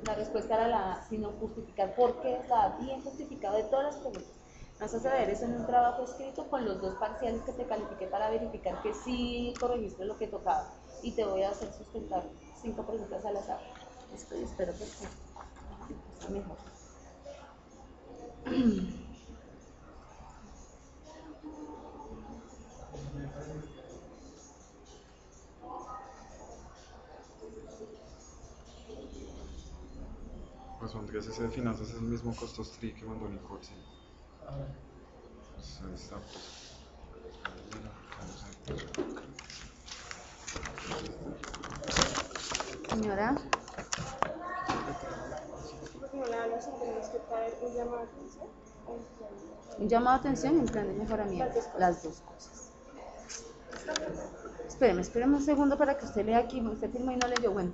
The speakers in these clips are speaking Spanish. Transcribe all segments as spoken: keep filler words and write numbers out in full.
La respuesta era la A, sino justificar por qué está bien justificado de todas las preguntas. Vas a saber eso en un trabajo escrito con los dos parciales que te califiqué para verificar que sí corregiste lo que tocaba. Y te voy a hacer sustentar cinco preguntas al azar. Esto y espero que sí. Está mejor. Pues pondrías ese de finanzas, es el mismo costos tri que mandó Nicole, ¿sí? Pues ahí está, pues. Señora. Un llamado de atención y un plan de mejoramiento. Las dos cosas. Espéreme, espéreme un segundo para que usted lea aquí. Usted firmó y no leyó, bueno.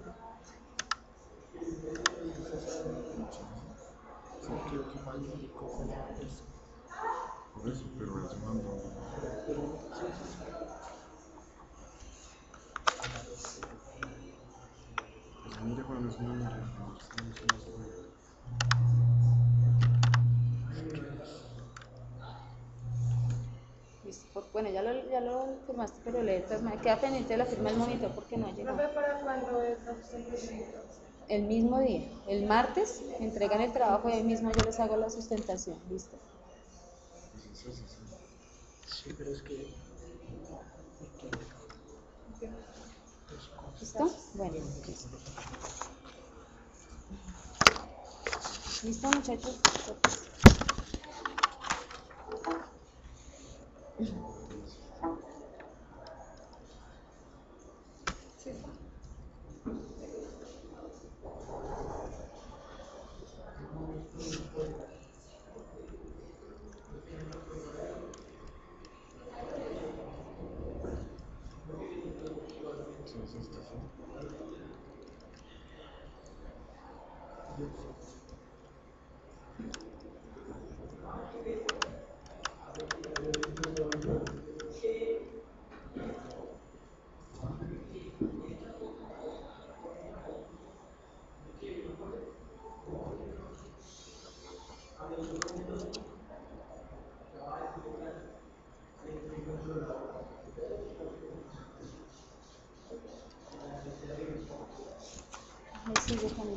Por eso, pero él se mandó. Pues mire, Juan, es una mierda. Listo, bueno, ya lo, ya lo firmaste, pero lee, me queda pendiente de la firma del monitor porque no ha llegado. ¿Para cuándo es la sustentación? El mismo día, el martes, me entregan el trabajo y ahí mismo yo les hago la sustentación, listo. Pues sí, sí, sí. Sí, pero es que... ¿Listo? Bueno, listo. ¿Listo, muchachos? Sí, sí, está así. Ahí sigue también.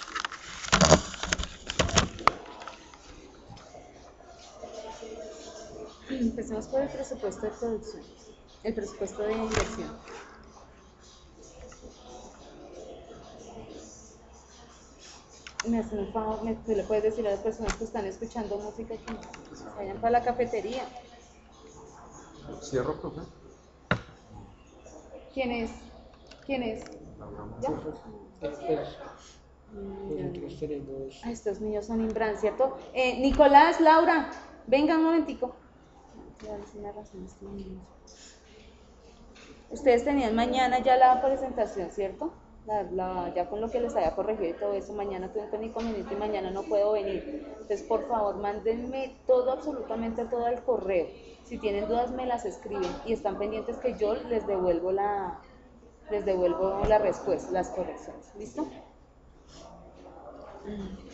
Empecemos por el presupuesto de producción, el presupuesto de inversión. Me hacen un favor, me, tú le puedes decir a las personas que están escuchando música que se vayan para la cafetería. ¿Cierro, profe? ¿Quién es? ¿Quién es? ¿Ya? Después, nosotros tenemos... Ah, estos niños son Imbran, ¿cierto? Eh, Nicolás, Laura, vengan un momentico. Ustedes tenían mañana ya la presentación, ¿cierto? La, la, ya con lo que les había corregido y todo eso, mañana tuve un inconveniente y mañana no puedo venir. Entonces, por favor, mándenme todo, absolutamente todo al correo. Si tienen dudas, me las escriben y están pendientes que yo les devuelvo la, les devuelvo la respuesta, las correcciones. ¿Listo? Mm.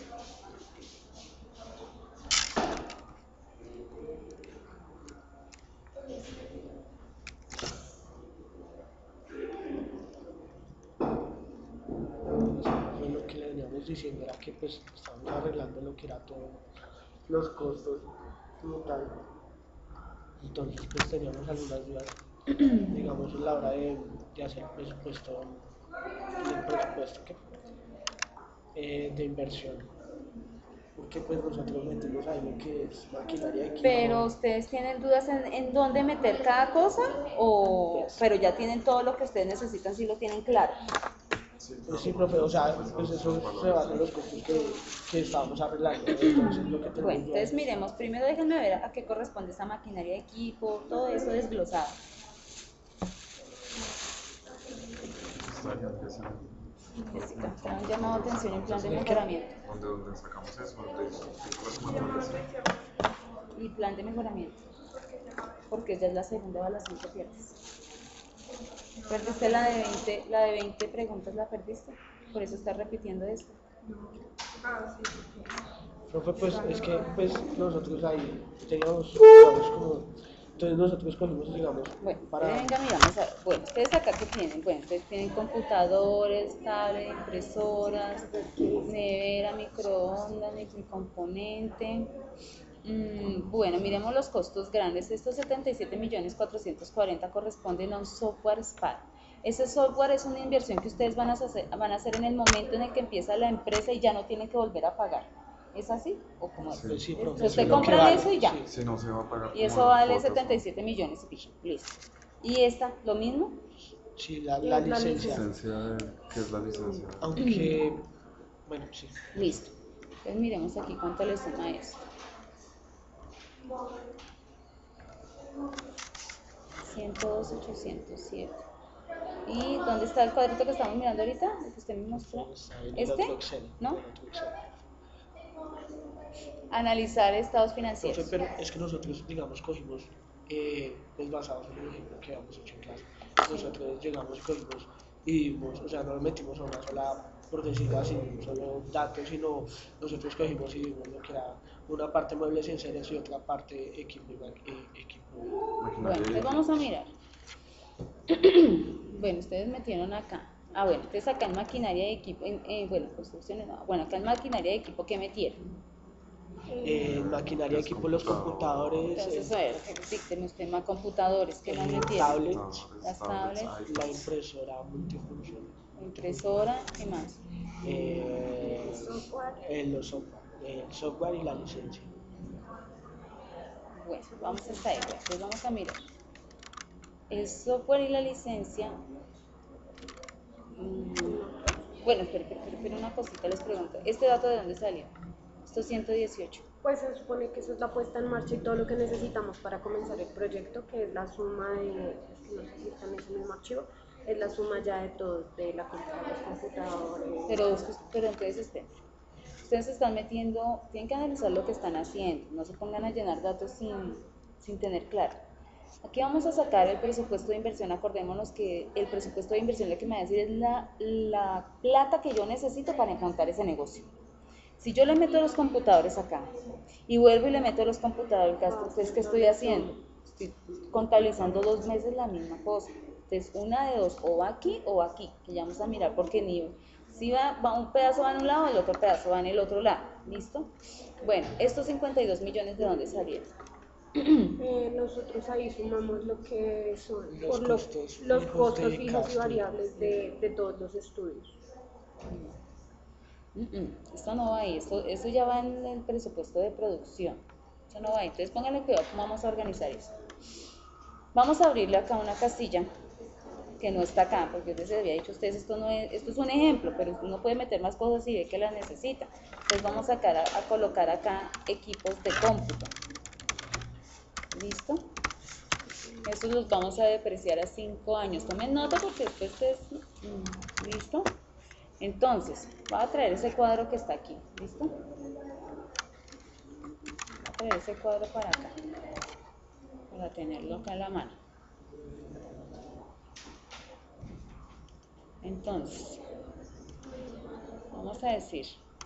Fue lo que le veníamos diciendo, era que pues estábamos arreglando lo que era todo, los costos total. Entonces pues teníamos algunas dudas, digamos, a la hora de, de hacer el presupuesto, el presupuesto ¿qué? Eh, de inversión. Porque pues nosotros metimos ahí lo que es maquinaria de equipo. Pero ustedes tienen dudas en, en dónde meter cada cosa, o pero ya tienen todo lo que ustedes necesitan, si lo tienen claro. Pues sí, profe, o sea, pues eso se basa en los costos que, que estábamos arreglando. Entonces, lo que tenemos Bueno, entonces miremos, primero déjenme ver a qué corresponde esa maquinaria de equipo, todo eso desglosado. Estaría empezando. Jessica, un llamado de atención y un plan de mejoramiento. ¿Dónde, dónde sacamos eso? ¿Dónde las materias? Y plan de mejoramiento. Porque ya es la segunda evaluación que pierdes. Perdiste la de veinte, la de veinte preguntas, la perdiste. Por eso estás repitiendo esto. Ah, sí, ok. Profe, pues es que pues nosotros ahí teníamos, digamos, como, entonces nosotros cogimos, digamos, Bueno, para, venga, miramos a, bueno, ustedes acá que tienen, bueno, ustedes tienen computadores, tablet, impresoras, nevera, microondas, microcomponente. Mm, bueno, miremos los costos grandes. Estos setenta y siete millones cuatrocientos cuarenta corresponden a un software S P A D. Ese software es una inversión que ustedes van a hacer, van a hacer en el momento en el que empieza la empresa y ya no tienen que volver a pagar. ¿Es así? ¿O cómo es? Sí. pues sí, O profe, sea, eso usted es lo que compra vale, eso y ya. sí. Si no se va a pagar Y como eso las vale cuotas, setenta y ¿no? siete millones y pico. Listo. ¿Y esta, lo mismo? Sí, la, la Es la licencia, Licencia de, ¿qué es la licencia? aunque, bueno, sí, Listo. Entonces miremos aquí cuánto le suma esto. ciento dos, ochocientos siete. ¿Y dónde está el cuadrito que estamos mirando ahorita? El que usted me mostró. está en el ¿Este? otro Excel, ¿No? en el otro Excel. Analizar estados Profe, financieros. pero es que nosotros, digamos, cogimos, eh, pues basados en el ejemplo que habíamos hecho en clase, nosotros llegamos y cogimos y vimos, o sea, no nos metimos a una sola, por decirlo así, un solo dato, sino nosotros cogimos y vimos lo que era una parte muebles y enseres y otra parte equipo y ma- eh, equipo. Bueno, Maquinaria y entonces vamos a equipos. mirar. Bueno, ustedes metieron acá. Ah, bueno, entonces acá en maquinaria de equipo, en, en, bueno, construcciones, no. Bueno, acá en maquinaria de equipo, ¿qué metieron? Eh, maquinaria, Los equipo, los computadores, Entonces, el, a ver, dícteme usted más computadores, ¿qué más el metieron? tablet, Las Tablets, tablets, la iPads. impresora multifunción, impresora, ¿qué más? eh, Software. el, los software, el software y la licencia. Bueno, vamos hasta ahí, bueno, entonces vamos a mirar. El software y la licencia. mm, bueno, espera, espera, espera, espera, una cosita les pregunto. ¿Este dato de dónde salió? Estos ciento dieciocho. Pues se supone que eso es la puesta en marcha y todo lo que necesitamos para comenzar el proyecto, que es la suma de, es que no sé si está en ese mismo archivo, es la suma ya de todos, de la compra de los computadores. Pero, pero entonces, esperen. Ustedes se están metiendo, tienen que analizar lo que están haciendo, no se pongan a llenar datos sin, sin tener claro. Aquí vamos a sacar el presupuesto de inversión, acordémonos que el presupuesto de inversión lo que me va a decir es la, la plata que yo necesito para montar ese negocio. Si yo le meto los computadores acá y vuelvo y le meto los computadores, gasto, entonces, ¿qué estoy haciendo? Estoy contabilizando dos meses la misma cosa. Entonces, una de dos, o va aquí o va aquí, que ya vamos a mirar porque ni si va, va un pedazo va en un lado, el otro pedazo va en el otro lado. ¿Listo? Bueno, estos cincuenta y dos millones, ¿de dónde salieron? Eh, nosotros ahí sumamos lo que son Los por lo- costos los fijos costos de fijos cada y estudio. variables de, de todos los estudios. Mm, mm, esto no va ahí, esto, esto ya va en el presupuesto de producción. Eso no va ahí. Entonces pónganle cuidado cómo vamos a organizar eso. Vamos a abrirle acá una casilla que no está acá, porque yo les había dicho a ustedes, esto, no es, esto es un ejemplo, pero uno puede meter más cosas si ve que las necesita. Entonces vamos a, sacar a, a colocar acá equipos de cómputo. ¿Listo? Estos los vamos a depreciar a cinco años. Tomen nota porque después es... mm, ¿Listo? Entonces, voy a traer ese cuadro que está aquí. ¿Listo? Voy a traer ese cuadro para acá, para tenerlo acá en la mano. Entonces, vamos a decir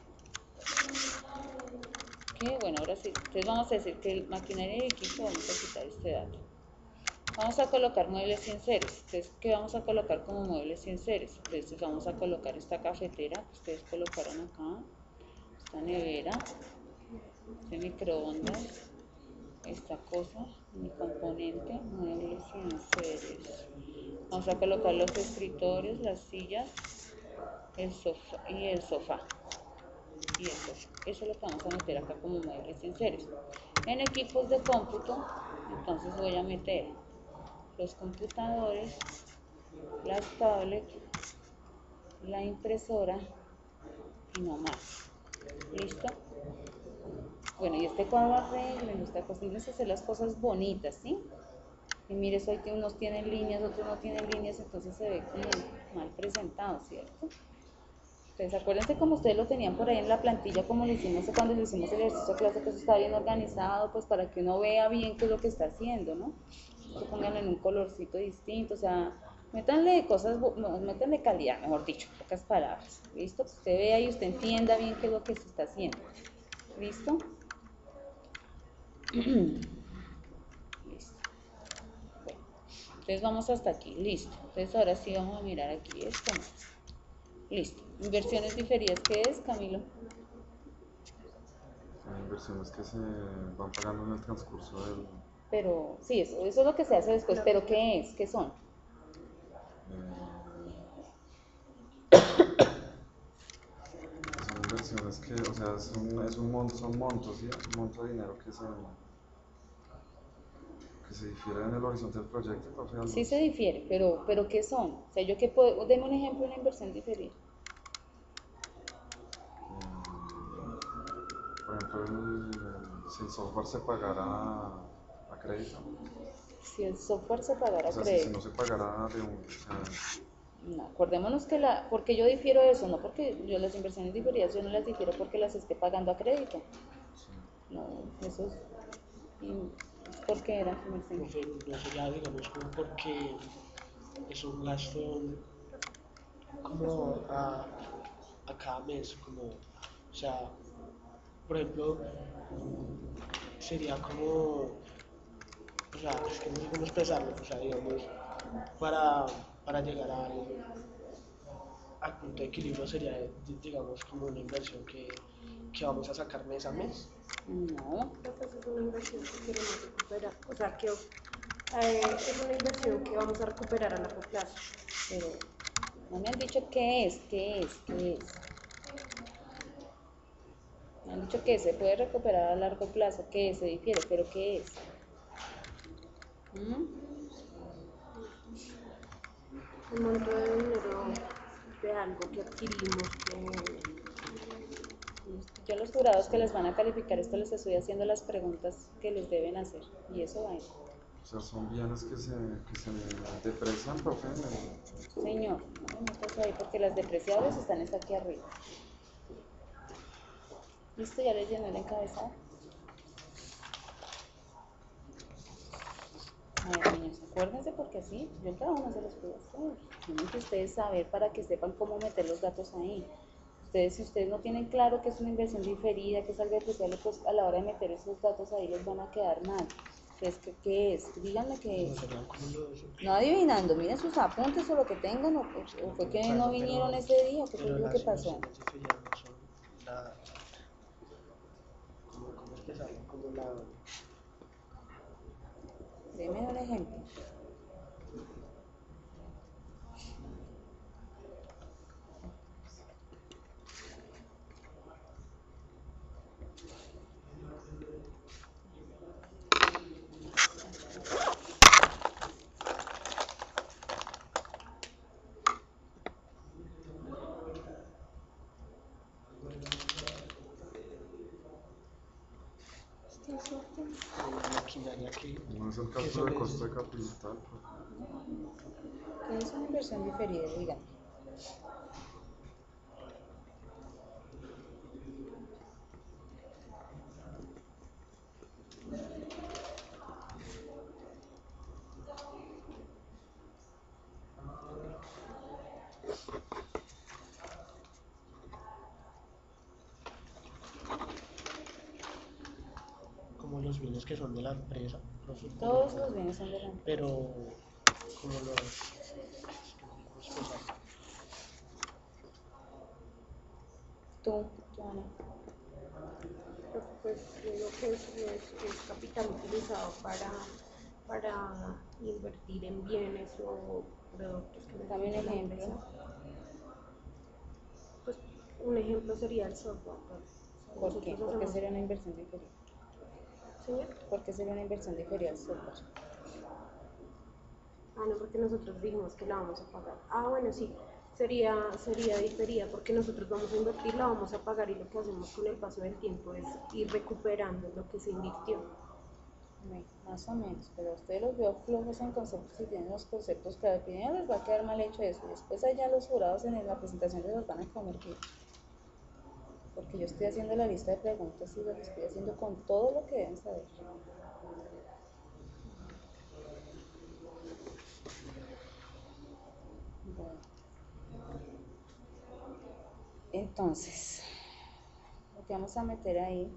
que, bueno, ahora sí, entonces vamos a decir que el maquinaria y equipo, vamos a quitar este dato. Vamos a colocar muebles y enseres. Entonces, ¿qué vamos a colocar como muebles y enseres? Entonces, vamos a colocar esta cafetera que ustedes colocaron acá, esta nevera, este microondas, esta cosa, mi componente, muebles y enseres. Vamos a colocar los escritorios, las sillas, el sofá y el sofá. Y el sofá. Eso es lo que vamos a meter acá como muebles y enseres. En equipos de cómputo, entonces voy a meter los computadores, las tablets, la impresora y no más. ¿Listo? Bueno, y este cuadro arreglen, usted acostúmbrense a hacer las cosas bonitas, ¿sí? Y mire, eso hay que unos tienen líneas, otros no tienen líneas, entonces se ve como mal presentado, ¿cierto? Entonces acuérdense como ustedes lo tenían por ahí en la plantilla, como lo hicimos cuando le hicimos el ejercicio de clase, que eso está bien organizado, pues para que uno vea bien qué es lo que está haciendo, ¿no? Entonces pónganlo en un colorcito distinto, o sea, Métanle cosas, bu- no, métanle calidad, mejor dicho, pocas palabras. ¿Listo? Que usted vea y usted entienda bien qué es lo que se está haciendo. ¿Listo? Listo. Bueno, entonces vamos hasta aquí. Listo. Entonces ahora sí vamos a mirar aquí esto. Listo. Inversiones diferidas, ¿qué es, Camilo? Son inversiones que se van pagando en el transcurso del... Pero sí, eso, eso es lo que se hace después. ¿Pero qué es? ¿Qué son? eh, son inversiones que, o sea, es un, es un monto, son montos, ¿sí? Un monto de dinero que se, que se difiere en el horizonte del proyecto, profe Sí Alonso. se difiere, pero, pero ¿qué son? O sea, yo qué puedo, deme un ejemplo de una inversión diferida. Por ejemplo, el, el- si el software se pagara a crédito, Si el software se pagara o a sea, si, si no crédito. se pagara de un, o sea, No, acordémonos que la, porque yo difiero de eso, no porque yo las inversiones diferidas, yo no las difiero porque las esté pagando a crédito. sí, No, eso es, y- es porque era inversión. Profe, no sería, digamos, como porque es un gasto como a, a cada mes, como, o sea, por ejemplo, sería como, o sea, es que no sé cómo expresarlo, o sea, digamos, para, para llegar al, al punto de equilibrio sería, di- digamos, como una inversión que, que vamos a sacar mes a mes. No, Pues es una inversión que queremos recuperar. O sea, que eh, es una inversión que vamos a recuperar a largo plazo. pero no me han dicho qué es, qué es, qué es. Me han dicho que se puede recuperar a largo plazo, que se difiere, pero ¿qué es? ¿Mm? Un monto de dinero de algo que adquirimos que Yo a los jurados que les van a calificar esto les estoy haciendo las preguntas que les deben hacer y eso va. o sea, son bienes que se, que se deprecian, profe, en el- Señor, no me metas ahí porque las depreciables están es aquí arriba. ¿Listo? ¿Ya les llenó el encabezado? A ver, niños, acuérdense porque así yo cada uno se los puedo hacer. Tienen que ustedes saber para que sepan cómo meter los datos ahí. Ustedes, si ustedes no tienen claro que es una inversión diferida, que es algo especial, pues a la hora de meter esos datos ahí les van a quedar mal. Entonces, ¿qué, qué es? Díganme qué No es. serían como los, No adivinando, miren sus apuntes o lo que tengan, o, o fue que no bueno, vinieron pero, ese día, o qué fue pero lo que las pasó. inversiones diferidas no son la, ¿cómo, cómo expresarlo? Como la, Deme un ejemplo. la maquinaria que, no es el que se cálculo de costo de necesita. capital, profe. ¿Qué es una inversión diferida? Díganme. Como los bienes que son de la empresa, profe, Todos pero, los bienes son de la empresa. pero como los, es que no sé cómo expresarlo. Tú, tú, Ana. pues lo que es, es, es capital utilizado para, para invertir en bienes o productos que Dame un necesita la ejemplo. empresa. Pues un ejemplo sería el software. Pues, ¿Por qué? nosotros ¿Por qué hacemos, sería una inversión diferida? ¿señor? ¿Por qué sería una inversión diferida al software? Ah, no, porque nosotros dijimos que la vamos a pagar. Ah, bueno, sí, sería, sería diferida porque nosotros vamos a invertir, la vamos a pagar y lo que hacemos con el paso del tiempo es ir recuperando lo que se invirtió. Sí, más o menos, pero a ustedes los veo flojos en conceptos y tienen los conceptos claros. Primero les va a quedar mal hecho eso y después allá los jurados en la presentación se los van a comer bien. Porque yo estoy haciendo la lista de preguntas y las estoy haciendo con todo lo que deben saber. Entonces, lo que vamos a meter ahí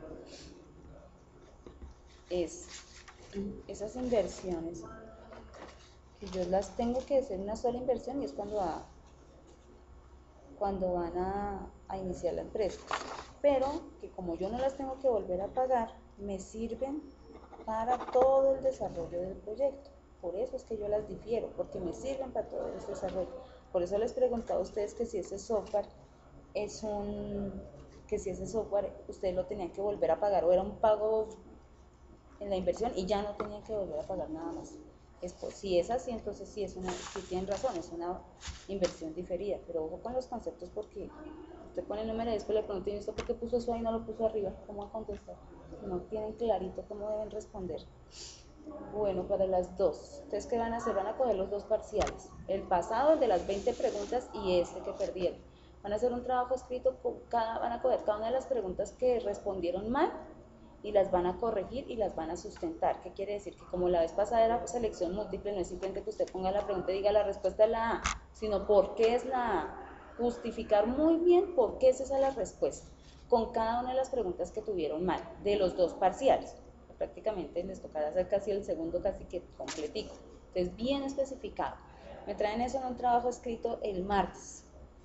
es esas inversiones, que yo las tengo que hacer una sola inversión y es cuando, a, cuando van a, a iniciar la empresa, pero que como yo no las tengo que volver a pagar, me sirven para todo el desarrollo del proyecto. Por eso es que yo las difiero, porque me sirven para todo ese desarrollo. Por eso les preguntaba a ustedes que si ese software es un, que si ese software ustedes lo tenían que volver a pagar o era un pago en la inversión y ya no tenían que volver a pagar nada más. Es por, si es así, entonces sí, es una, sí tienen razón, es una inversión diferida, pero ojo con los conceptos porque usted pone el número y después le pregunta, ¿y esto por qué puso eso ahí y no lo puso arriba? ¿Cómo va a contestar? Si no tienen clarito cómo deben responder. Bueno, para las dos, ¿ustedes qué van a hacer? Van a coger los dos parciales, el pasado, el de las veinte preguntas y este que perdieron. Van a hacer un trabajo escrito, con cada, van a coger cada una de las preguntas que respondieron mal y las van a corregir y las van a sustentar. ¿Qué quiere decir? Que como la vez pasada era selección múltiple, no es simplemente que usted ponga la pregunta y diga la respuesta es la A, sino por qué es la A. Justificar muy bien por qué es esa la respuesta, con cada una de las preguntas que tuvieron mal, de los dos parciales. Prácticamente les tocará hacer casi el segundo casi que completico. Entonces, bien especificado. Me traen eso en un trabajo escrito el martes.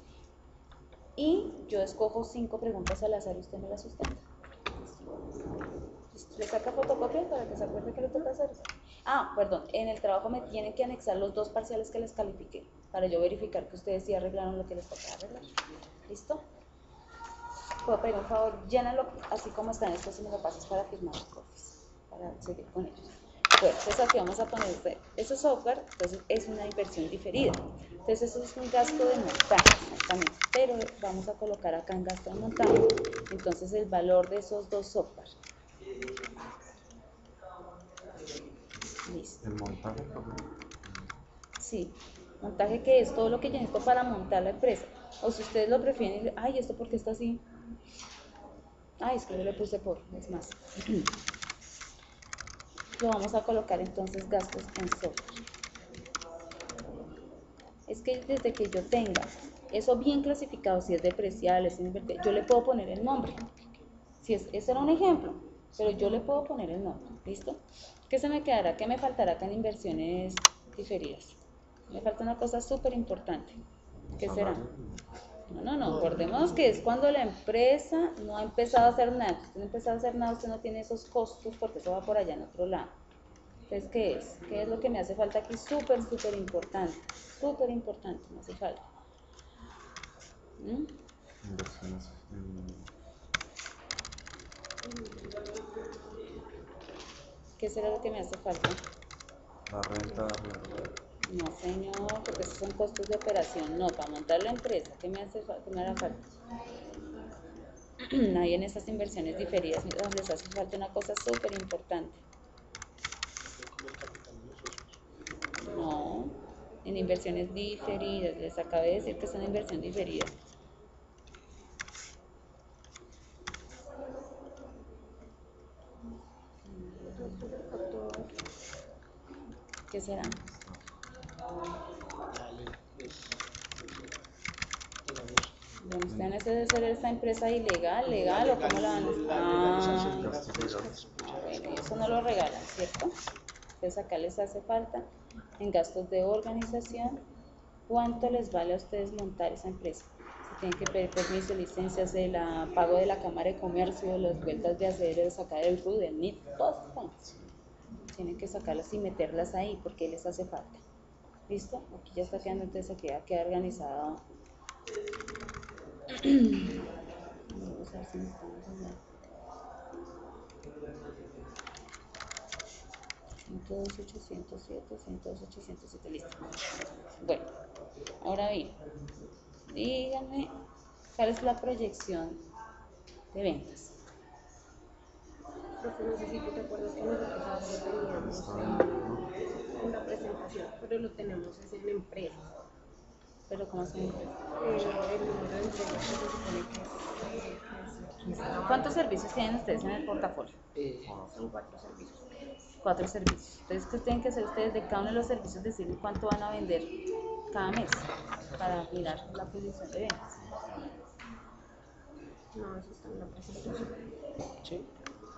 Y yo escojo cinco preguntas al azar y usted me las sustenta. ¿Le saca fotocopia para que se acuerde que le toca hacer eso? Ah, perdón, en el trabajo me tienen que anexar los dos parciales que les califiqué, para yo verificar que ustedes sí arreglaron lo que les toca arreglar. ¿Listo? Puedo pedir un favor, llénalo así como están estos y me lo pasas para firmar los copias, para seguir con ellos. Bueno, entonces aquí vamos a poner ese software, entonces es una inversión diferida. Entonces eso es un gasto de montaje, exactamente, pero vamos a colocar acá en gasto de montaje, entonces el valor de esos dos softwares. Listo. El montaje. Sí, montaje que es todo lo que yo necesito para montar la empresa. O si ustedes lo prefieren, ay, ¿esto por qué está así? Ay, es que yo le puse por, es más. Lo vamos a colocar entonces gastos en software. Es que desde que yo tenga eso bien clasificado, si es depreciable, si es invertible, yo le puedo poner el nombre. Si es, ese era un ejemplo, pero yo le puedo poner el nombre, ¿listo? ¿Qué se me quedará? ¿Qué me faltará acá en inversiones diferidas? Me falta una cosa súper importante. ¿Qué será? No, no, no, acordémonos que es cuando la empresa no ha empezado a hacer nada. Si usted no ha empezado a hacer nada, usted no tiene esos costos porque eso va por allá en otro lado. Entonces, ¿qué es? ¿Qué es lo que me hace falta aquí? Súper, súper importante. Súper importante, me hace falta. ¿Mm? Inversiones en... ¿Qué será lo que me hace falta? La renta, la... No, señor, porque esos son costos de operación. No, para montar la empresa, ¿qué me hace falta? ¿Qué me hará falta? Ahí en estas inversiones diferidas les hace falta una cosa súper importante. No, en inversiones diferidas, les acabé de decir que es una inversión diferida. ¿Qué será? Bueno, ¿usted debe ser esta empresa ilegal, legal o cómo la van a hacer? Ah, bueno, eso no lo regalan, ¿cierto? Entonces acá les hace falta en gastos de organización, ¿cuánto les vale a ustedes montar esa empresa? Si tienen que pedir permiso, licencias, el pago de la Cámara de Comercio, las vueltas de hacer, de sacar el R U, del N I T, todas esas cosas. Tienen que sacarlas y meterlas ahí porque les hace falta. ¿Listo? Aquí ya está quedando, entonces aquí ya queda organizado. Vamos a ver si necesitamos hablar. ciento dos, ochocientos siete, ciento dos, ochocientos siete, listo. Bueno, ahora bien, díganme cuál es la proyección de ventas. Profe, no sé si tú te acuerdas que nosotros antes teníamos en una presentación, pero lo tenemos es en empresas. Pero ¿cómo se empresa? Eh, el número de empresas que se supone que es, es ¿Cuántos servicios tienen ustedes en el portafolio? Eh, son cuatro servicios. Cuatro servicios. Entonces, ¿qué tienen que hacer ustedes de cada uno de los servicios? Decirle cuánto van a vender cada mes para mirar la proyección de ventas. No, eso está en la presentación. ¿Sí?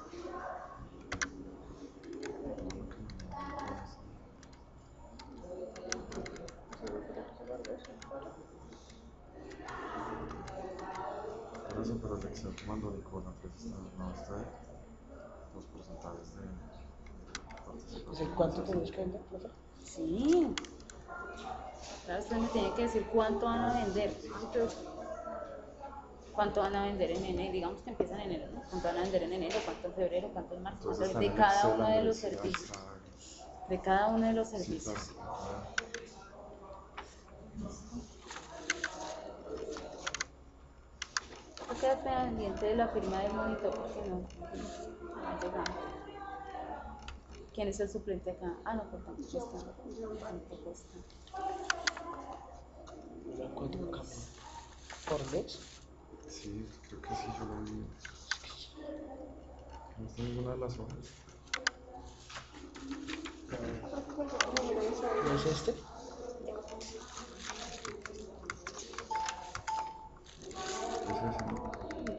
Por eso, pero el Excel que mandó Nicola, pues está, no está ahí. Los porcentajes de participación. ¿Es el cuánto tenés que vender, profe? Sí. Claro, usted me tiene que decir cuánto van a vender. Entonces, Cuánto van a vender en enero, digamos que empiezan en enero, ¿no? Cuánto van a vender en enero, cuánto en febrero, cuánto en marzo, Entonces, cuánto está de en cada Excel, uno de los Andrés, y servicios. hasta De cada uno de los citas, servicios. ah, Yo quedé pendiente de la firma del monitor porque no, no ha llegado. ¿Quién es el suplente acá? Ah, no, por tampoco está. Tampoco está. No me encuentro cambio. ¿Por mes? sí, creo que sí, yo lo vi. No está ninguna de las hojas. ¿No es este? Es ese, ¿no?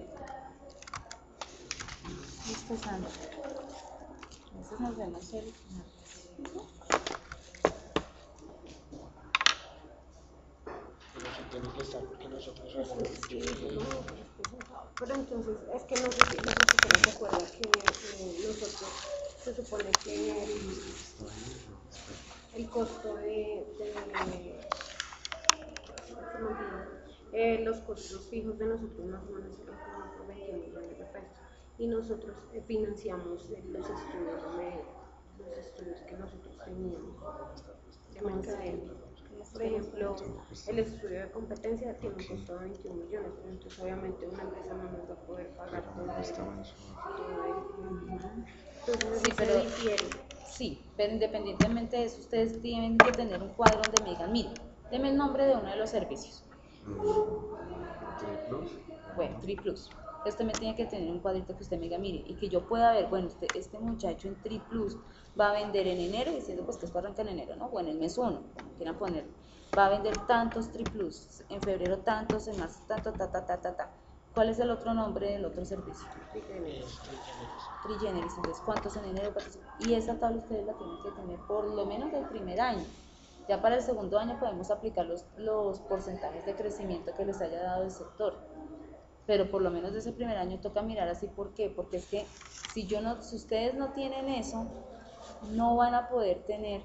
Listo, Sandra. Entonces nos vemos el martes. Pero sí tiene que estar porque nosotros hacemos sí, mucho. no, pero entonces es que no sé si no sé si ustedes se acuerdan que eh, nosotros se supone que el, Está ahí, yo, espera. el costo de, de se me olvidó, eh, los costos fijos de nosotros más o menos eran como por veintiún millones de pesos y nosotros eh, financiamos eh, los estudios de los estudios que nosotros teníamos de mercadeo. Por ejemplo, el estudio de competencia tiene un costo de veintiún millones, pero entonces obviamente una empresa no nos va a poder pagar Pero todo no el, está mensual. todo el- entonces Sí, eso pero- se difiere. Sí, pero independientemente de eso, ustedes tienen que tener un cuadro donde me digan, mire, deme el nombre de uno de los servicios. Triplus. Bueno, Triplus. Usted me tiene que tener un cuadrito que usted me diga, mire, y que yo pueda ver, bueno, usted, este muchacho en Triplus va a vender en enero, diciendo pues que esto arranca en enero, ¿no? O en el mes uno, como quieran ponerlo. Va a vender tantos Triplus, en febrero tantos, en marzo tanto, ta, ta, ta, ta, ta. ¿Cuál es el otro nombre del otro servicio? Es Trigenesis. Trigeneris. Entonces, ¿cuántos en enero? ¿Cuántos? Y esa tabla ustedes la tienen que tener por lo menos del primer año. Ya para el segundo año podemos aplicar los, los porcentajes de crecimiento que les haya dado el sector. Pero por lo menos de ese primer año toca mirar así. ¿Por qué? Porque es que si, yo no, si ustedes no tienen eso, no van a poder tener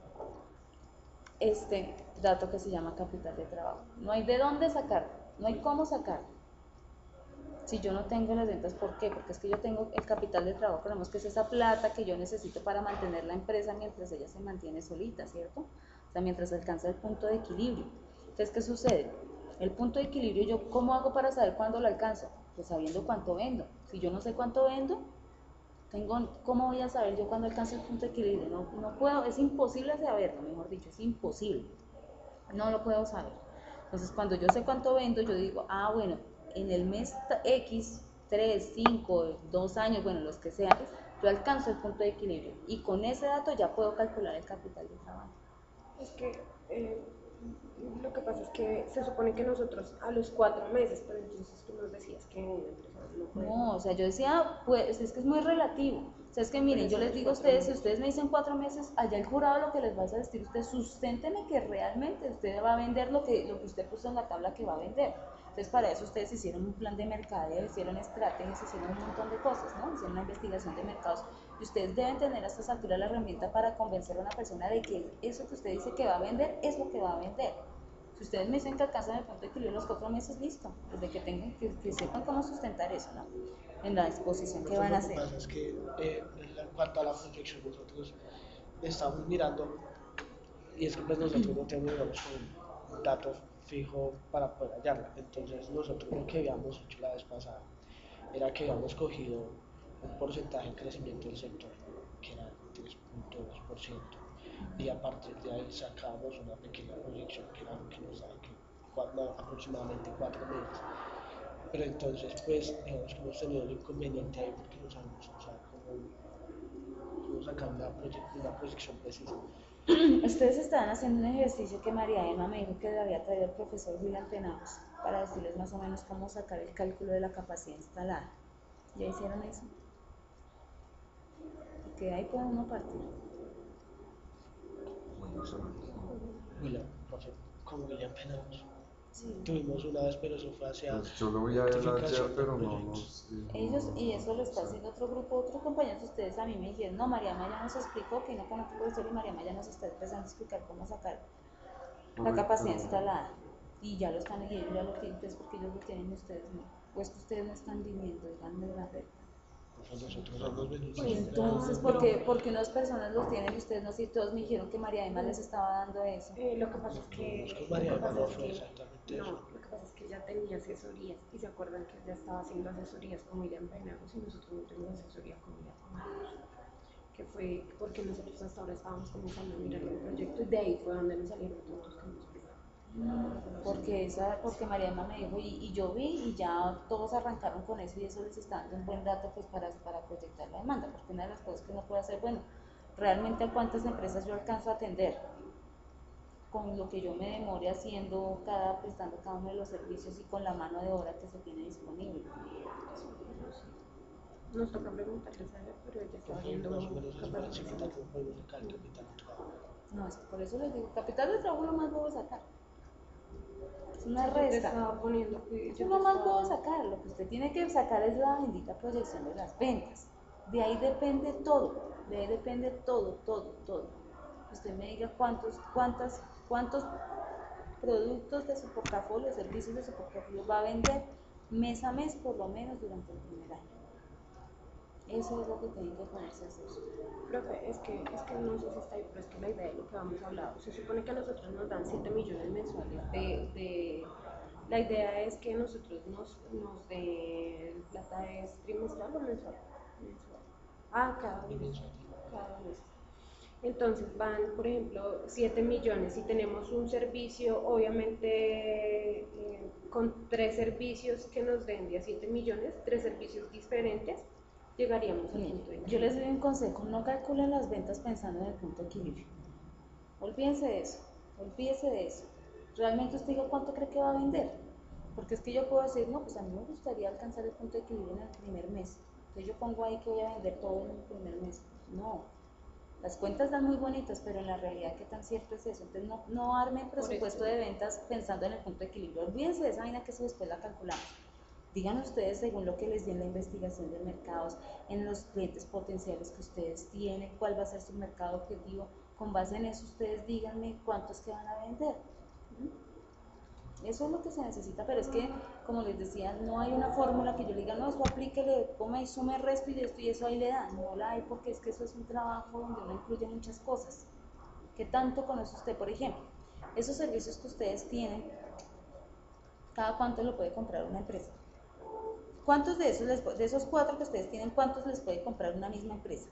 este dato que se llama capital de trabajo. No hay de dónde sacarlo, no hay cómo sacarlo. Si yo no tengo las ventas, ¿por qué? Porque es que yo tengo el capital de trabajo, creemos que es esa plata que yo necesito para mantener la empresa mientras ella se mantiene solita, ¿cierto? O sea, mientras alcanza el punto de equilibrio. Entonces, ¿qué sucede? El punto de equilibrio, ¿yo cómo hago para saber cuándo lo alcanzo? Pues sabiendo cuánto vendo. Si yo no sé cuánto vendo, tengo, ¿cómo voy a saber yo cuándo alcanzo el punto de equilibrio? No, no puedo, es imposible saberlo, mejor dicho, es imposible. No lo puedo saber. Entonces, cuando yo sé cuánto vendo, yo digo, ah, bueno, en el mes X, tres, cinco, dos años, bueno, los que sean, yo alcanzo el punto de equilibrio y con ese dato ya puedo calcular el capital de trabajo. Es que eh, lo que pasa es que se supone que nosotros a los cuatro meses, pero entonces tú nos decías que una empresa no puede. No, o sea, yo decía, pues es que es muy relativo. O sea, es que miren, yo les digo a ustedes, si ustedes me dicen cuatro meses, allá el jurado lo que les va a decir, usted susténteme que realmente usted va a vender lo que, lo que usted puso en la tabla que va a vender. Entonces, para eso ustedes hicieron un plan de mercadeo, hicieron estrategias, hicieron un montón de cosas, ¿no? Hicieron una investigación de mercados. Y ustedes deben tener a estas alturas la herramienta para convencer a una persona de que eso que usted dice que va a vender es lo que va a vender. Si ustedes me dicen que alcanzan el punto de equilibrio en los cuatro meses, listo. Desde que tengan, que, que sepan cómo sustentar eso, ¿no? En la exposición que van a hacer. Lo que pasa es que eh, en cuanto a la proyección, nosotros estamos mirando, y es que pues nosotros no tenemos, digamos, un dato fijo para poder hallarla. Entonces, nosotros lo que habíamos hecho la vez pasada era que habíamos cogido un porcentaje de crecimiento del sector, que era tres punto dos por ciento, y a partir de ahí sacábamos una pequeña proyección, que era lo que nos daba que cuatro, aproximadamente cuatro meses. Pero entonces, pues, digamos que hemos tenido un inconveniente ahí porque no sabemos, o sea, cómo, cómo sacar una, proye una proyección precisa. Ustedes estaban haciendo un ejercicio que María Emma me dijo que le había traído el profesor William Penagos para decirles más o menos cómo sacar el cálculo de la capacidad instalada. ¿Ya hicieron eso? Porque ahí puede uno partir. Bueno, suena. William, profe, con William Penagos. Sí. Tuvimos una vez, pero eso fue hacia Pues yo lo vi a él ayer, rectificación de pero no proyectos. nos dijo. Ellos, y eso lo está o sea, haciendo otro grupo, otros compañeros de ustedes a mí me dijeron, no, María Maya nos explicó que no con otro profesor y María Maya nos está empezando a explicar cómo sacar la correcto, capacidad pero- instalada. Y ya lo están, y ellos ya lo tienen, entonces porque ellos lo tienen y ustedes no. Pues que ustedes no están viniendo, díganme la verdad. Profe, nosotros hemos venido Y siempre. entonces, ¿por qué, porque unas personas los tienen y ustedes no? Si todos me dijeron que María Emma les estaba dando eso. Eh, lo que pasa es que, Con lo María que Emma pasa no es fue que, exactamente no, eso. lo que pasa es que ella tenía asesorías y se acuerdan que ella estaba haciendo asesorías con William Penagos y nosotros no tuvimos asesoría con William Penagos, que fue porque nosotros hasta ahora estábamos comenzando a mirar el proyecto y de ahí fue donde nos salieron todos los cambios. Porque esa, porque María Emma me dijo, y, y yo vi, y ya todos arrancaron con eso, y eso les está dando un buen dato pues para, para proyectar la demanda, porque una de las cosas que uno puede hacer, bueno, realmente a cuántas empresas yo alcanzo a atender, con lo que yo me demore haciendo cada, prestando cada uno de los servicios y con la mano de obra que se tiene disponible. Nos toca preguntarles a ella, pero ella está Profe, viendo más o menos es por capacitación. encima cómo podemos sacar el capital de trabajo. No, es que por eso les digo, capital de trabajo lo más puedo sacar. Es una Yo te resta. estaba poniendo que Eso yo es te lo más estaba- puedo sacar. Lo que usted tiene que sacar es la bendita proyección de las ventas. De ahí depende todo. De ahí depende todo, todo, todo. Usted me diga cuántos, cuántas, cuántos productos de su portafolio, servicios de su portafolio va a vender mes a mes por lo menos durante el primer año. Eso es lo que tienen que ponerse a hacer. Profe, es que, es que no sé si está ahí, pero es que la idea de lo que vamos a hablar, se supone que a nosotros nos dan siete millones mensuales de, de, la idea es que nosotros nos, nos den plata, es trimestral o mensual, mensual. Ah, cada mes, Bimensual. cada mes. Entonces van, por ejemplo, siete millones. Si tenemos un servicio, obviamente eh, con tres servicios que nos den de a siete millones, tres servicios diferentes, llegaríamos al punto de Yo les doy un consejo, no calculen las ventas pensando en el punto de equilibrio. Olvídense de eso, olvídense de eso. Realmente usted diga cuánto cree que va a vender. Porque es que yo puedo decir, no, pues a mí me gustaría alcanzar el punto de equilibrio en el primer mes. Entonces yo pongo ahí que voy a vender todo en el primer mes. No, las cuentas dan muy bonitas, pero en la realidad, ¿qué tan cierto es eso? Entonces no, no armen presupuesto de ventas pensando en el punto de equilibrio. Olvídense de esa vaina que eso después la calculamos. Digan ustedes según lo que les di en la investigación de mercados, en los clientes potenciales que ustedes tienen, cuál va a ser su mercado objetivo. Con base en eso ustedes díganme cuántos que van a vender. Eso es lo que se necesita, pero es que, como les decía, no hay una fórmula que yo le diga, no, eso aplíquele, tome y sume el resto y de esto y eso ahí le da. No la hay porque es que eso es un trabajo donde uno incluye muchas cosas. ¿Qué tanto conoce usted, por ejemplo? Esos servicios que ustedes tienen, ¿cada cuánto lo puede comprar una empresa? ¿Cuántos de esos, les, de esos cuatro que ustedes tienen, cuántos les puede comprar una misma empresa?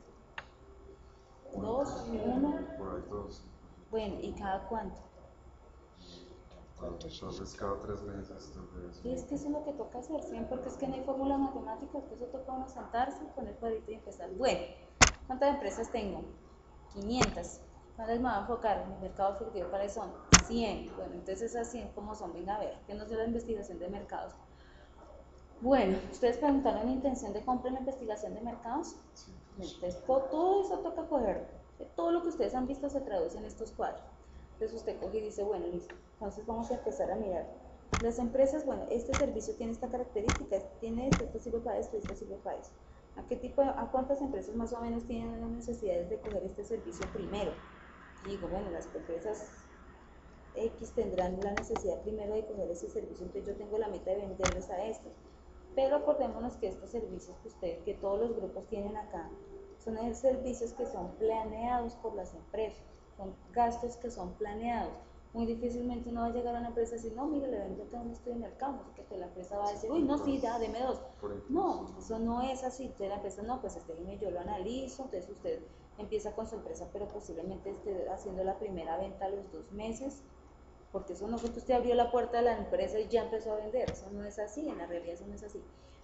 ¿Dos? ¿Uno? Por ahí dos. Bueno, ¿y cada cuánto? Tal vez cada tres meses, tal vez. Y es que eso es lo que toca hacer siempre, porque es que no hay fórmula matemática, por eso toca uno sentarse, poner cuadrito y empezar. Bueno, ¿cuántas empresas tengo? quinientas. ¿Cuáles me voy a enfocar? En mi mercado objetivo, ¿cuáles son? cien. Bueno, entonces esas cien, ¿cómo son? Venga a ver, ¿qué nos dio la investigación de mercados? Bueno, ustedes preguntaron la intención de compra en la investigación de mercados. Sí. Entonces, todo eso toca cogerlo. Todo lo que ustedes han visto se traduce en estos cuadros. Entonces usted coge y dice, bueno, listo. Entonces vamos a empezar a mirar. Las empresas, bueno, este servicio tiene esta característica, este tiene esto, esto sirve para esto, esto sirve para esto. ¿A qué tipo, a cuántas empresas más o menos tienen las necesidades de coger este servicio primero? Y digo, bueno, las empresas X tendrán la necesidad primero de coger ese servicio, entonces yo tengo la meta de venderles a estos. Pero acordémonos que estos servicios que ustedes, que todos los grupos tienen acá, son servicios que son planeados por las empresas, son gastos que son planeados. Muy difícilmente uno va a llegar a una empresa y decir, no, mire, le vendo todo un estudio de mercado, no sé qué, la empresa va a decir, uy, no, sí, ya, deme dos. No, eso no es así. Entonces la empresa, no, pues este dime, yo lo analizo, entonces usted empieza con su empresa, pero posiblemente esté haciendo la primera venta a los dos meses, porque eso no fue que usted abrió la puerta de la empresa y ya empezó a vender, eso no es así, en la realidad eso no es así.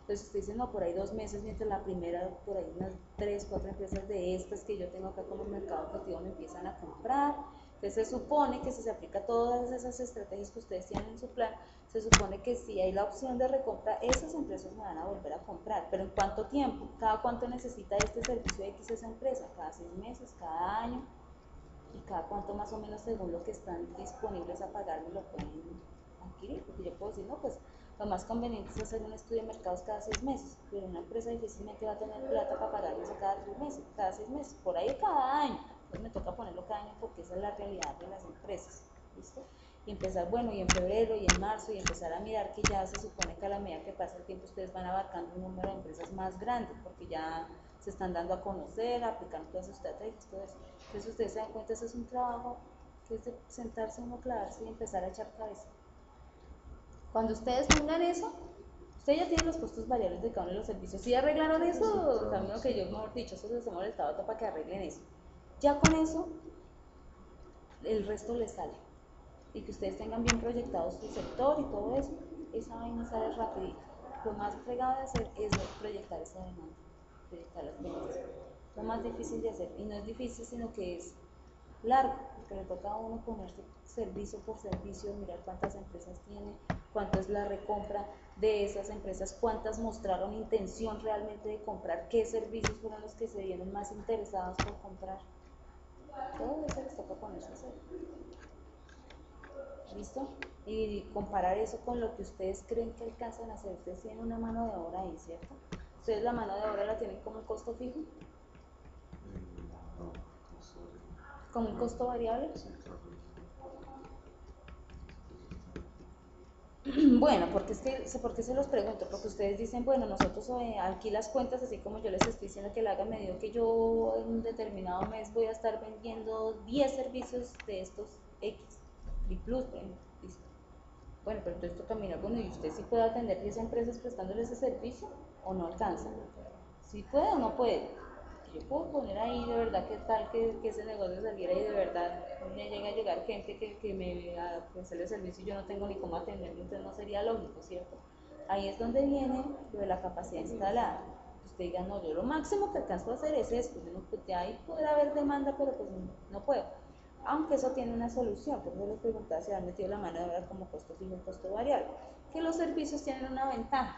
Entonces usted dice, no, por ahí dos meses, mientras la primera, por ahí unas tres, cuatro empresas de estas que yo tengo acá como mercado objetivo me empiezan a comprar. Entonces se supone que si se aplica todas esas estrategias que ustedes tienen en su plan, se supone que si hay la opción de recompra, esas empresas me van a volver a comprar. Pero ¿en cuánto tiempo? ¿Cada cuánto necesita este servicio de X esa empresa? ¿Cada seis meses? ¿Cada año? ¿Y cada cuánto más o menos según lo que están disponibles a pagarme lo pueden adquirir? Porque yo puedo decir, no, pues lo más conveniente es hacer un estudio de mercados cada seis meses, pero una empresa difícilmente va a tener plata para pagarme eso cada tres meses, cada seis meses, por ahí cada año. Entonces me toca ponerlo cada año porque esa es la realidad de las empresas, ¿listo? Y empezar, bueno, y en febrero y en marzo, y empezar a mirar que ya se supone que a la medida que pasa el tiempo ustedes van abarcando un número de empresas más grande, porque ya se están dando a conocer, aplicando todas sus estrategias, todo eso. Entonces ustedes se dan cuenta, eso es un trabajo que es de sentarse uno, clavarse y empezar a echar cabeza. Cuando ustedes tengan eso, ustedes ya tienen los costos variables de cada uno de los servicios. Si arreglaron eso, sí, claro, también lo que yo, mejor dicho, eso les he molestado para que arreglen eso. Ya con eso, el resto les sale. Y que ustedes tengan bien proyectado su sector y todo eso, esa vaina sale rapidito. Lo más fregado de hacer es proyectar esa demanda, proyectar las ventas. Lo más difícil de hacer, y no es difícil, sino que es largo, porque le toca a uno ponerse servicio por servicio, mirar cuántas empresas tiene, cuánto es la recompra de esas empresas, cuántas mostraron intención realmente de comprar, qué servicios fueron los que se vieron más interesados por comprar. Todo eso les toca ponerse a hacer. ¿Listo? Y comparar eso con lo que ustedes creen que alcanzan a hacer. Ustedes tienen una mano de obra ahí, ¿cierto? ¿Ustedes la mano de obra la tienen como un costo fijo? No, costo ¿Como un costo variable? Sí, claro. Bueno, porque es que, ¿por qué se los pregunto? Porque ustedes dicen, bueno, nosotros eh, aquí las cuentas, así como yo les estoy diciendo que la haga, me dio que yo en un determinado mes voy a estar vendiendo diez servicios de estos X, y plus, por ejemplo. Listo. Bueno, pero entonces toca mirar, bueno, ¿y usted sí puede atender diez empresas prestándole ese servicio o no alcanza? ¿Sí puede o no puede? Yo puedo poner ahí de verdad que tal que, que ese negocio saliera y de verdad me llega a llegar gente que, que me a ofrecerle servicio y yo no tengo ni cómo atenderlo, entonces no sería lógico, ¿cierto? Ahí es donde viene lo de la capacidad instalada. Usted diga, no, yo lo máximo que alcanzo a hacer es esto, yo no, pues de ahí podrá haber demanda, pero pues no, no puedo. Aunque eso tiene una solución, por eso les preguntaba si han metido la mano de obra como costo fijo y costo variable, que los servicios tienen una ventaja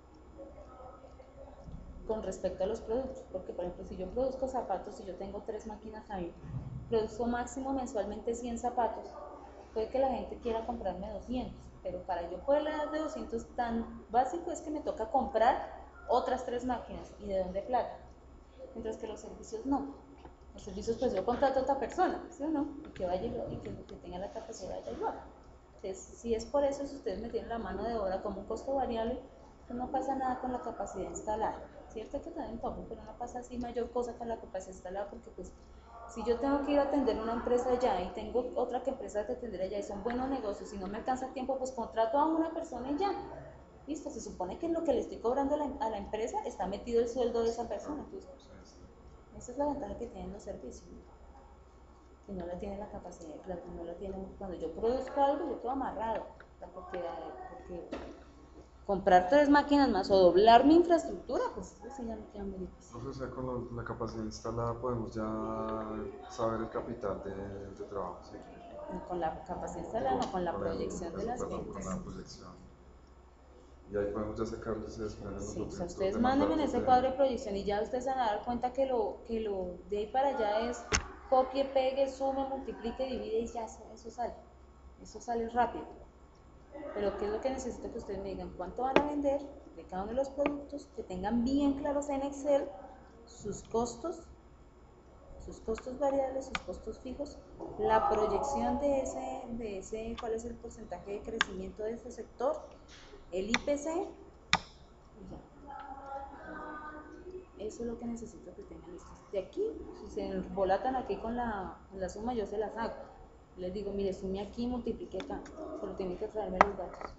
con respecto a los productos, porque por ejemplo si yo produzco zapatos, si yo tengo tres máquinas ahí, produzco máximo mensualmente cien zapatos, puede que la gente quiera comprarme doscientos, pero para yo poderle dar de doscientos tan básico es que me toca comprar otras tres máquinas, ¿y de dónde plata? Mientras que los servicios no. Los servicios pues yo contrato a otra persona, ¿sí o no? Y que vaya y, lo, y que, que tenga la capacidad de ayudar. Entonces, si es por eso, si ustedes me tienen la mano de obra como un costo variable, pues no pasa nada con la capacidad instalada. Cierto que también toco, pero no pasa así mayor cosa con la capacidad instalada, porque pues si yo tengo que ir a atender una empresa allá y tengo otra que empresa que atender allá y son buenos negocios y no me alcanza el tiempo, pues contrato a una persona y ya. Listo, se supone que en lo que le estoy cobrando a la, a la empresa está metido el sueldo de esa persona. Entonces, esa es la ventaja que tienen los servicios, que no la tiene la capacidad, no la tienen. Cuando yo produzco algo, yo quedo amarrado, porque, porque comprar tres máquinas más o doblar mi infraestructura, pues eso ya me queda muy difícil. O sea, con lo, la capacidad instalada podemos ya saber el capital de, de trabajo, ¿sí? No con la capacidad instalada, no con la con proyección el, de las perdón, ventas. con la proyección. Y ahí podemos ya sacarles ese desprender los Sí, o sea, objetos ustedes de mándenme en mandatos ese de... cuadro de proyección y ya ustedes se van a dar cuenta que lo, que lo de ahí para allá es copie, pegue, sume, multiplique, divide y ya eso sale. Eso sale rápido. Pero ¿qué es lo que necesito que ustedes me digan? ¿Cuánto van a vender de cada uno de los productos? Que tengan bien claros en Excel sus costos, sus costos variables, sus costos fijos, la proyección de ese, de ese, cuál es el porcentaje de crecimiento de ese sector, el I P C, y ya. Eso es lo que necesito que tengan listos. De aquí, si se embolatan aquí con la, con la suma, yo se las hago. Les digo, mire, sume aquí, multiplique acá, pero tienen que traerme los datos.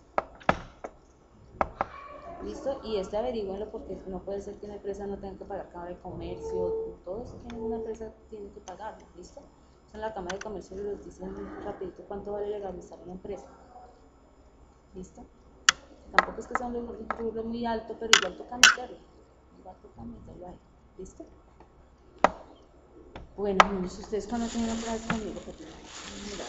¿Listo? Y este averigüenlo porque no puede ser que una empresa no tenga que pagar Cámara de Comercio, todo eso que una empresa tiene que pagarlo, ¿listo? Entonces en la Cámara de Comercio les dicen rapidito cuánto vale legalizar una empresa. ¿Listo? Tampoco es que sea un rubro muy alto, pero igual toca meterlo. Igual toca meterlo ahí. ¿Listo? Bueno, niños, ustedes cuando tienen otra vez conmigo, que tienen. Mira,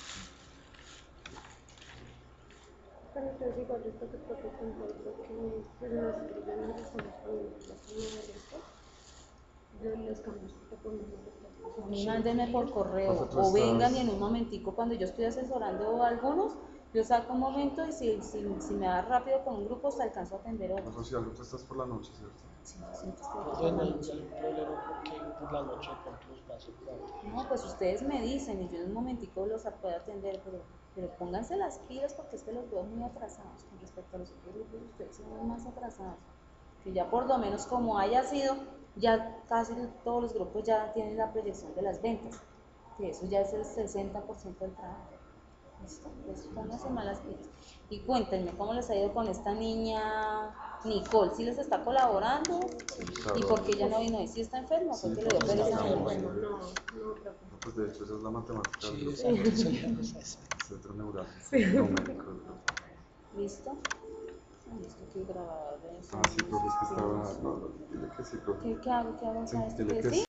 Pero entonces igual esto que toca control porque pues nosotros ya nos estamos poniendo las unidades de los cambios que podemos hacer. a mí mándenme por correo Nosotros o vengan y estás- en un momentico cuando yo estoy asesorando a algunos, yo saco un momento y si, si, si me da rápido con un grupo, se alcanzo a atender No, otros. social, tú estás por la noche, ¿cierto? Sí, siempre estoy Pues por bueno, la hay noche. un problema porque por la noche de pronto los pasos tarde. No, pues ustedes me dicen y yo en un momentico los puedo atender, pero, pero pónganse las pilas porque es que los veo muy atrasados con respecto a los otros grupos, ustedes son más atrasados. Que ya por lo menos como haya sido, ya casi todos los grupos ya tienen la proyección de las ventas, que eso ya es el sesenta por ciento del trabajo. ¿Listo? Pues pónganse más las pilas. Y cuéntenme cómo les ha ido con esta niña Nicole, si les está colaborando y por qué ella no vino, y si está enferma, Sí, fue que le dio porque pereza está venir. enferma. No, no, creo que No, pues de hecho esa es la matemática del Sí, grupo. esa es solíamos a eso. Centro neural, numérico del grupo. ¿Listo? Ay, esto hay que grabar. Ah, sí, profe, es que estaba... No, no, dile que sí, profe. ¿Qué, qué hago? ¿Qué hago? Sí, ¿Sabes dile qué? que ¿Sí? sí.